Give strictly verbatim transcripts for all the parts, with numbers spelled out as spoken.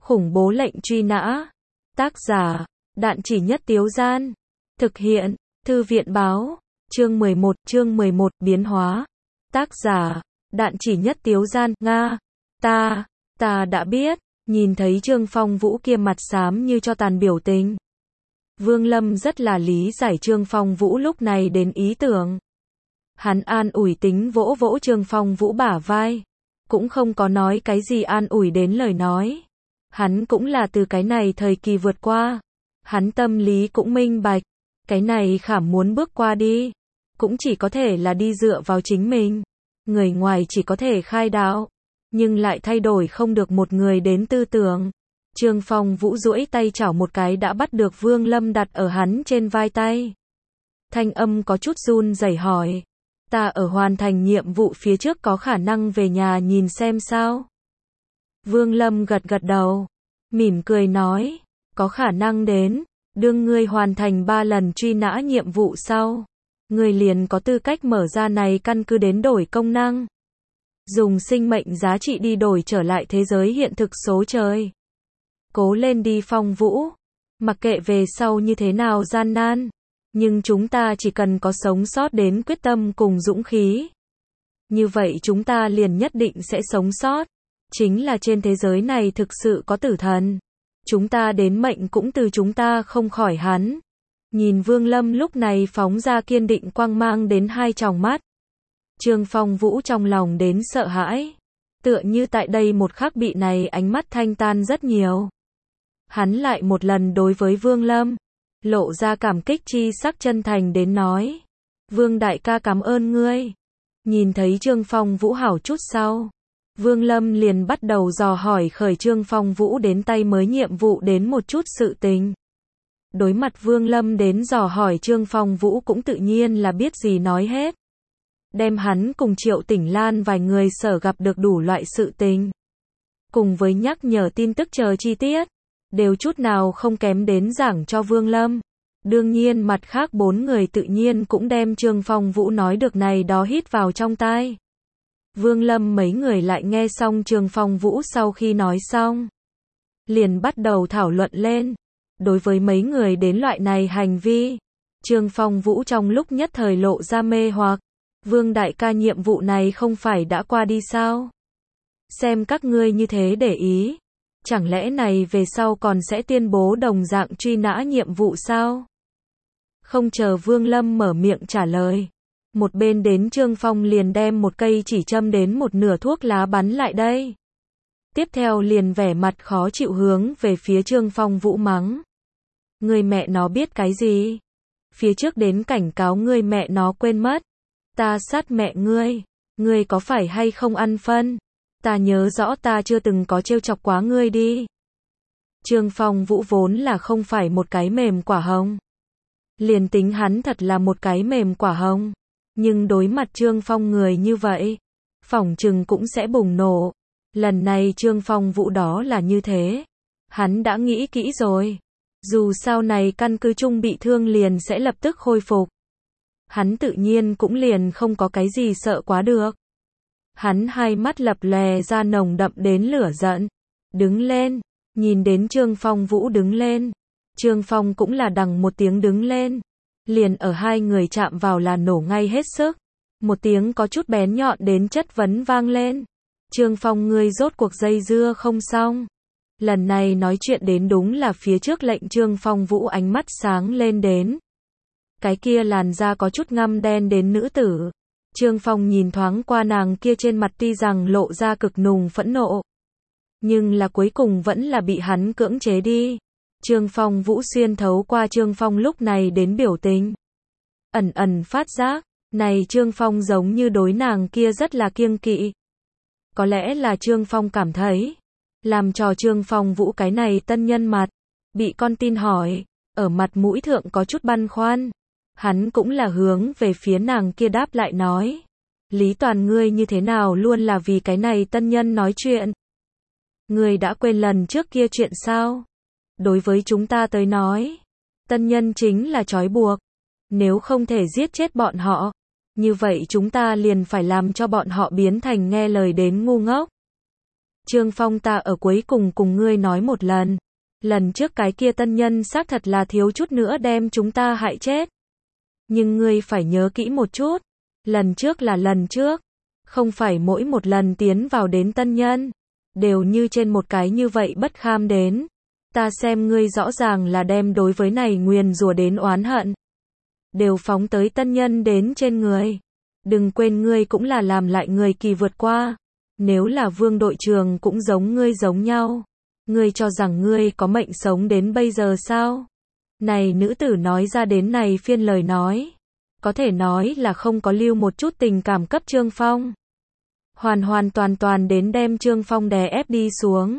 Khủng bố lệnh truy nã. Tác giả, Đạn Chỉ Nhất Tiếu Gian. Thực hiện, Thư viện Báo. Chương mười một, chương mười một, biến hóa. Tác giả, Đạn Chỉ Nhất Tiếu Gian, Nga. Ta, ta đã biết, nhìn thấy Trương Phong Vũ kia mặt xám như cho tàn biểu tình. Vương Lâm rất là lý giải Trương Phong Vũ lúc này đến ý tưởng. Hắn an ủi tính vỗ vỗ Trương Phong Vũ bả vai. Cũng không có nói cái gì an ủi đến lời nói. Hắn cũng là từ cái này thời kỳ vượt qua. Hắn tâm lý cũng minh bạch. Cái này khảm muốn bước qua đi. Cũng chỉ có thể là đi dựa vào chính mình. Người ngoài chỉ có thể khai đạo. Nhưng lại thay đổi không được một người đến tư tưởng. Trương Phong Vũ duỗi tay chảo một cái đã bắt được Vương Lâm đặt ở hắn trên vai tay. Thanh âm có chút run rẩy hỏi. Ta ở hoàn thành nhiệm vụ phía trước có khả năng về nhà nhìn xem sao? Vương Lâm gật gật đầu. Mỉm cười nói. Có khả năng đến. Đương ngươi hoàn thành ba lần truy nã nhiệm vụ sau. Ngươi liền có tư cách mở ra này căn cứ đến đổi công năng. Dùng sinh mệnh giá trị đi đổi trở lại thế giới hiện thực số trời. Cố lên đi Phong Vũ. Mặc kệ về sau như thế nào gian nan. Nhưng chúng ta chỉ cần có sống sót đến quyết tâm cùng dũng khí. Như vậy chúng ta liền nhất định sẽ sống sót. Chính là trên thế giới này thực sự có tử thần. Chúng ta đến mệnh cũng từ chúng ta không khỏi hắn. Nhìn Vương Lâm lúc này phóng ra kiên định quang mang đến hai tròng mắt. Trương Phong Vũ trong lòng đến sợ hãi. Tựa như tại đây một khắc bị này ánh mắt thanh tan rất nhiều. Hắn lại một lần đối với Vương Lâm. Lộ ra cảm kích chi sắc chân thành đến nói. Vương đại ca cảm ơn ngươi. Nhìn thấy Trương Phong Vũ hảo chút sau. Vương Lâm liền bắt đầu dò hỏi khởi Trương Phong Vũ đến tay mới nhiệm vụ đến một chút sự tình. Đối mặt Vương Lâm đến dò hỏi Trương Phong Vũ cũng tự nhiên là biết gì nói hết. Đem hắn cùng Triệu Tỉnh Lan vài người sở gặp được đủ loại sự tình. Cùng với nhắc nhở tin tức chờ chi tiết. Đều chút nào không kém đến giảng cho Vương Lâm. Đương nhiên mặt khác bốn người tự nhiên cũng đem Trương Phong Vũ nói được này đó hít vào trong tai. Vương Lâm mấy người lại nghe xong Trương Phong Vũ sau khi nói xong. Liền bắt đầu thảo luận lên. Đối với mấy người đến loại này hành vi. Trương Phong Vũ trong lúc nhất thời lộ ra mê hoặc. Vương đại ca nhiệm vụ này không phải đã qua đi sao? Xem các ngươi như thế để ý. Chẳng lẽ này về sau còn sẽ tuyên bố đồng dạng truy nã nhiệm vụ sao? Không chờ Vương Lâm mở miệng trả lời. Một bên đến Trương Phong liền đem một cây chỉ châm đến một nửa thuốc lá bắn lại đây. Tiếp theo liền vẻ mặt khó chịu hướng về phía Trương Phong Vũ mắng. Người mẹ nó biết cái gì? Phía trước đến cảnh cáo ngươi mẹ nó quên mất. Ta sát mẹ ngươi. Ngươi có phải hay không ăn phân? Ta nhớ rõ ta chưa từng có trêu chọc quá ngươi đi. Trương Phong Vũ vốn là không phải một cái mềm quả hồng. Liền tính hắn thật là một cái mềm quả hồng. Nhưng đối mặt Trương Phong người như vậy, phỏng chừng cũng sẽ bùng nổ. Lần này Trương Phong Vũ đó là như thế. Hắn đã nghĩ kỹ rồi. Dù sau này căn cứ chung bị thương liền sẽ lập tức khôi phục. Hắn tự nhiên cũng liền không có cái gì sợ quá được. Hắn hai mắt lập lòe ra nồng đậm đến lửa giận. Đứng lên. Nhìn đến Trương Phong Vũ đứng lên. Trương Phong cũng là đằng một tiếng đứng lên. Liền ở hai người chạm vào là nổ ngay hết sức. Một tiếng có chút bén nhọn đến chất vấn vang lên. Trương Phong ngươi rốt cuộc dây dưa không xong. Lần này nói chuyện đến đúng là phía trước lệnh Trương Phong Vũ ánh mắt sáng lên đến. Cái kia làn da có chút ngăm đen đến nữ tử. Trương Phong nhìn thoáng qua nàng kia trên mặt tuy rằng lộ ra cực nùng phẫn nộ. Nhưng là cuối cùng vẫn là bị hắn cưỡng chế đi. Trương Phong Vũ xuyên thấu qua Trương Phong lúc này đến biểu tình. Ẩn ẩn phát giác, này Trương Phong giống như đối nàng kia rất là kiêng kỵ. Có lẽ là Trương Phong cảm thấy. Làm trò Trương Phong Vũ cái này tân nhân mặt. Bị con tin hỏi, ở mặt mũi thượng có chút băn khoăn. Hắn cũng là hướng về phía nàng kia đáp lại nói. Lý Toàn ngươi như thế nào luôn là vì cái này tân nhân nói chuyện. Ngươi đã quên lần trước kia chuyện sao? Đối với chúng ta tới nói. Tân nhân chính là trói buộc. Nếu không thể giết chết bọn họ. Như vậy chúng ta liền phải làm cho bọn họ biến thành nghe lời đến ngu ngốc. Trương Phong ta ở cuối cùng cùng ngươi nói một lần. Lần trước cái kia tân nhân xác thật là thiếu chút nữa đem chúng ta hại chết. Nhưng ngươi phải nhớ kỹ một chút. Lần trước là lần trước. Không phải mỗi một lần tiến vào đến tân nhân. Đều như trên một cái như vậy bất kham đến. Ta xem ngươi rõ ràng là đem đối với này nguyền rủa đến oán hận. Đều phóng tới tân nhân đến trên người. Đừng quên ngươi cũng là làm lại người kỳ vượt qua. Nếu là Vương đội trưởng cũng giống ngươi giống nhau. Ngươi cho rằng ngươi có mệnh sống đến bây giờ sao? Này nữ tử nói ra đến này phiên lời nói. Có thể nói là không có lưu một chút tình cảm cấp Trương Phong. Hoàn hoàn toàn toàn đến đem Trương Phong đè ép đi xuống.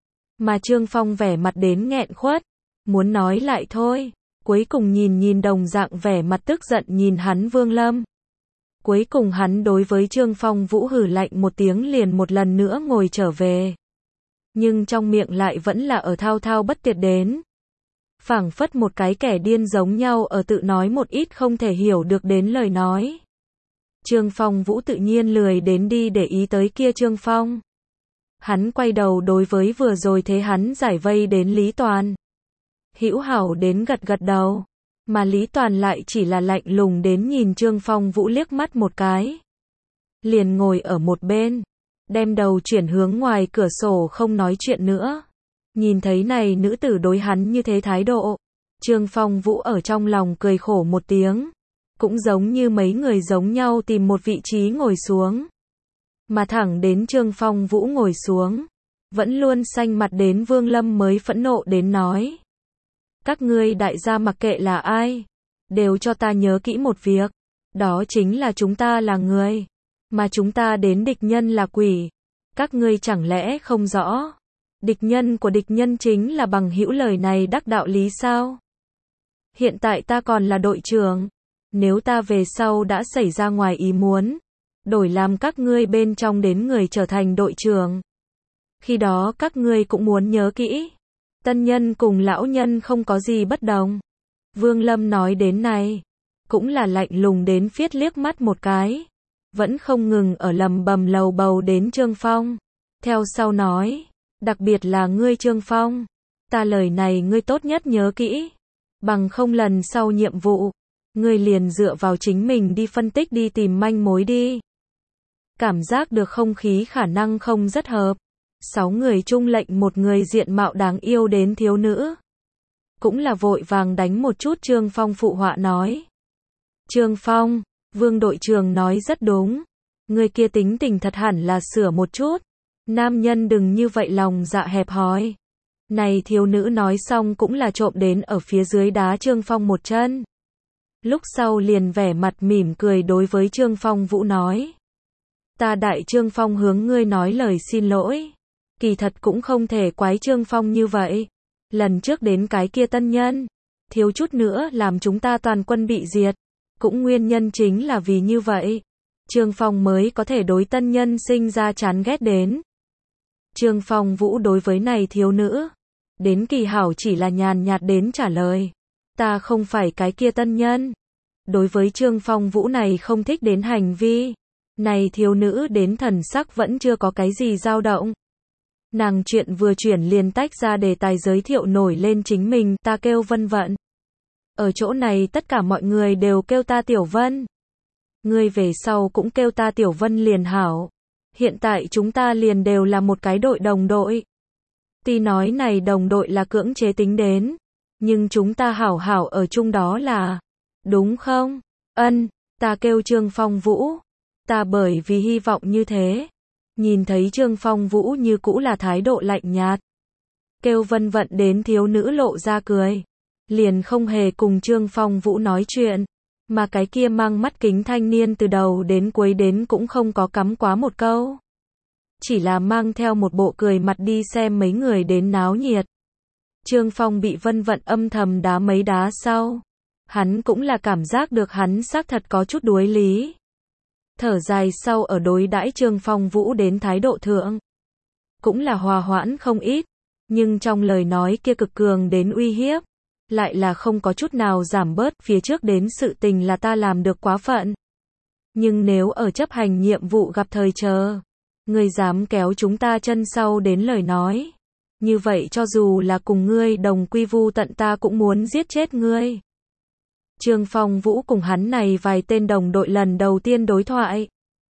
Mà Trương Phong vẻ mặt đến nghẹn khuất. Muốn nói lại thôi. Cuối cùng nhìn nhìn đồng dạng vẻ mặt tức giận nhìn hắn Vương Lâm. Cuối cùng hắn đối với Trương Phong Vũ hừ lạnh một tiếng liền một lần nữa ngồi trở về. Nhưng trong miệng lại vẫn là ở thao thao bất tuyệt đến. Phảng phất một cái kẻ điên giống nhau ở tự nói một ít không thể hiểu được đến lời nói. Trương Phong Vũ tự nhiên lười đến đi để ý tới kia Trương Phong. Hắn quay đầu đối với vừa rồi thế hắn giải vây đến Lý Toàn. Hữu hảo đến gật gật đầu. Mà Lý Toàn lại chỉ là lạnh lùng đến nhìn Trương Phong Vũ liếc mắt một cái. Liền ngồi ở một bên. Đem đầu chuyển hướng ngoài cửa sổ không nói chuyện nữa. Nhìn thấy này nữ tử đối hắn như thế thái độ. Trương Phong Vũ ở trong lòng cười khổ một tiếng. Cũng giống như mấy người giống nhau tìm một vị trí ngồi xuống. Mà thẳng đến Trương Phong Vũ ngồi xuống. Vẫn luôn xanh mặt đến Vương Lâm mới phẫn nộ đến nói. Các ngươi đại gia mặc kệ là ai. Đều cho ta nhớ kỹ một việc. Đó chính là chúng ta là người. Mà chúng ta đến địch nhân là quỷ. Các ngươi chẳng lẽ không rõ. Địch nhân của địch nhân chính là bằng hữu lời này đắc đạo lý sao? Hiện tại ta còn là đội trưởng. Nếu ta về sau đã xảy ra ngoài ý muốn. Đổi làm các ngươi bên trong đến người trở thành đội trưởng. Khi đó các ngươi cũng muốn nhớ kỹ. Tân nhân cùng lão nhân không có gì bất đồng. Vương Lâm nói đến này. Cũng là lạnh lùng đến phiết liếc mắt một cái. Vẫn không ngừng ở lầm bầm lầu bầu đến Trương Phong. Theo sau nói. Đặc biệt là ngươi Trương Phong. Ta lời này ngươi tốt nhất nhớ kỹ. Bằng không lần sau nhiệm vụ. Ngươi liền dựa vào chính mình đi phân tích đi tìm manh mối đi. Cảm giác được không khí khả năng không rất hợp. Sáu người chung lệnh một người diện mạo đáng yêu đến thiếu nữ. Cũng là vội vàng đánh một chút Trương Phong phụ họa nói. Trương Phong, Vương đội trưởng nói rất đúng. Người kia tính tình thật hẳn là sửa một chút. Nam nhân đừng như vậy lòng dạ hẹp hòi. Này thiếu nữ nói xong cũng là trộm đến ở phía dưới đá Trương Phong một chân. Lúc sau liền vẻ mặt mỉm cười đối với Trương Phong Vũ nói. Ta đại Trương Phong hướng ngươi nói lời xin lỗi. Kỳ thật cũng không thể quái Trương Phong như vậy. Lần trước đến cái kia tân nhân. Thiếu chút nữa làm chúng ta toàn quân bị diệt. Cũng nguyên nhân chính là vì như vậy. Trương Phong mới có thể đối tân nhân sinh ra chán ghét đến. Trương Phong Vũ đối với này thiếu nữ. Đến kỳ hảo chỉ là nhàn nhạt đến trả lời. Ta không phải cái kia tân nhân. Đối với Trương Phong Vũ này không thích đến hành vi. Này thiếu nữ đến thần sắc vẫn chưa có cái gì dao động. Nàng chuyện vừa chuyển liền tách ra đề tài giới thiệu nổi lên chính mình, ta kêu Vân Vận. Ở chỗ này tất cả mọi người đều kêu ta Tiểu Vân. Ngươi về sau cũng kêu ta Tiểu Vân liền hảo. Hiện tại chúng ta liền đều là một cái đội đồng đội. Tuy nói này đồng đội là cưỡng chế tính đến. Nhưng chúng ta hảo hảo ở chung đó là. Đúng không? Ân, ta kêu Trương Phong Vũ. Ta bởi vì hy vọng như thế. Nhìn thấy Trương Phong Vũ như cũ là thái độ lạnh nhạt. Kêu Vân Vận đến thiếu nữ lộ ra cười. Liền không hề cùng Trương Phong Vũ nói chuyện. Mà cái kia mang mắt kính thanh niên từ đầu đến cuối đến cũng không có cắm quá một câu. Chỉ là mang theo một bộ cười mặt đi xem mấy người đến náo nhiệt. Trương Phong bị Vân Vận âm thầm đá mấy đá sau. Hắn cũng là cảm giác được hắn xác thật có chút đuối lý. Thở dài sau ở đối đãi Trương Phong Vũ đến thái độ thượng. Cũng là hòa hoãn không ít. Nhưng trong lời nói kia cực cường đến uy hiếp. Lại là không có chút nào giảm bớt. Phía trước đến sự tình là ta làm được quá phận. Nhưng nếu ở chấp hành nhiệm vụ gặp thời chờ. Ngươi dám kéo chúng ta chân sau đến lời nói. Như vậy cho dù là cùng ngươi đồng quy vu tận ta cũng muốn giết chết ngươi. Trương Phong Vũ cùng hắn này vài tên đồng đội lần đầu tiên đối thoại.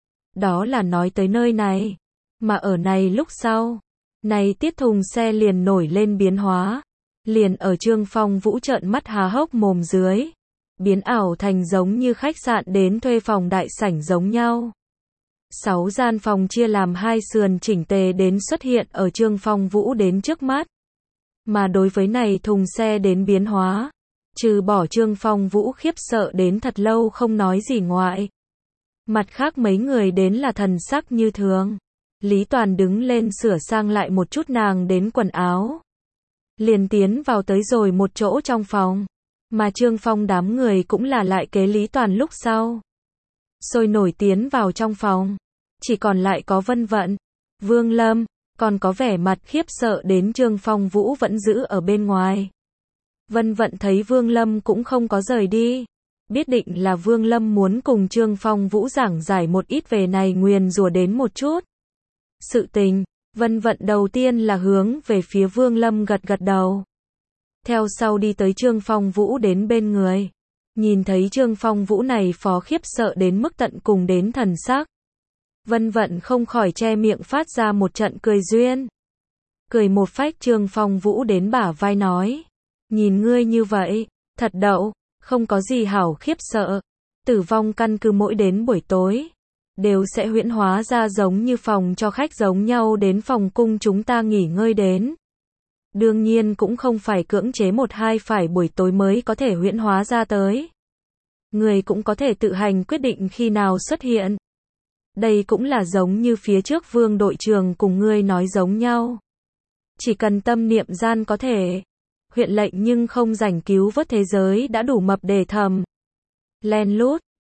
Đó là nói tới nơi này. Mà ở này lúc sau, này tiết thùng xe liền nổi lên biến hóa. Liền ở Trương Phong Vũ trợn mắt há hốc mồm dưới. Biến ảo thành giống như khách sạn đến thuê phòng đại sảnh giống nhau. Sáu gian phòng chia làm hai sườn chỉnh tề đến xuất hiện ở Trương Phong Vũ đến trước mắt. Mà đối với này thùng xe đến biến hóa, trừ bỏ Trương Phong Vũ khiếp sợ đến thật lâu không nói gì ngoại. Mặt khác mấy người đến là thần sắc như thường. Lý Toàn đứng lên sửa sang lại một chút nàng đến quần áo. Liền tiến vào tới rồi một chỗ trong phòng. Mà Trương Phong đám người cũng là lại kế Lý Toàn lúc sau. Sôi nổi tiến vào trong phòng. Chỉ còn lại có Vân Vận, Vương Lâm, còn có vẻ mặt khiếp sợ đến Trương Phong Vũ vẫn giữ ở bên ngoài. Vân Vận thấy Vương Lâm cũng không có rời đi. Biết định là Vương Lâm muốn cùng Trương Phong Vũ giảng giải một ít về này nguyền rủa đến một chút. Sự tình, Vân Vận đầu tiên là hướng về phía Vương Lâm gật gật đầu. Theo sau đi tới Trương Phong Vũ đến bên người. Nhìn thấy Trương Phong Vũ này phó khiếp sợ đến mức tận cùng đến thần sắc. Vân Vận không khỏi che miệng phát ra một trận cười duyên. Cười một phách Trương Phong Vũ đến bả vai nói. Nhìn ngươi như vậy, thật đậu, không có gì hảo khiếp sợ. Tử vong căn cứ mỗi đến buổi tối, đều sẽ huyễn hóa ra giống như phòng cho khách giống nhau đến phòng cung chúng ta nghỉ ngơi đến. Đương nhiên cũng không phải cưỡng chế một hai phải buổi tối mới có thể huyễn hóa ra tới. Người cũng có thể tự hành quyết định khi nào xuất hiện. Đây cũng là giống như phía trước Vương đội trưởng cùng ngươi nói giống nhau. Chỉ cần tâm niệm gian có thể huyện lệnh nhưng không rảnh cứu vớt thế giới đã đủ mập để thầm. Len lút,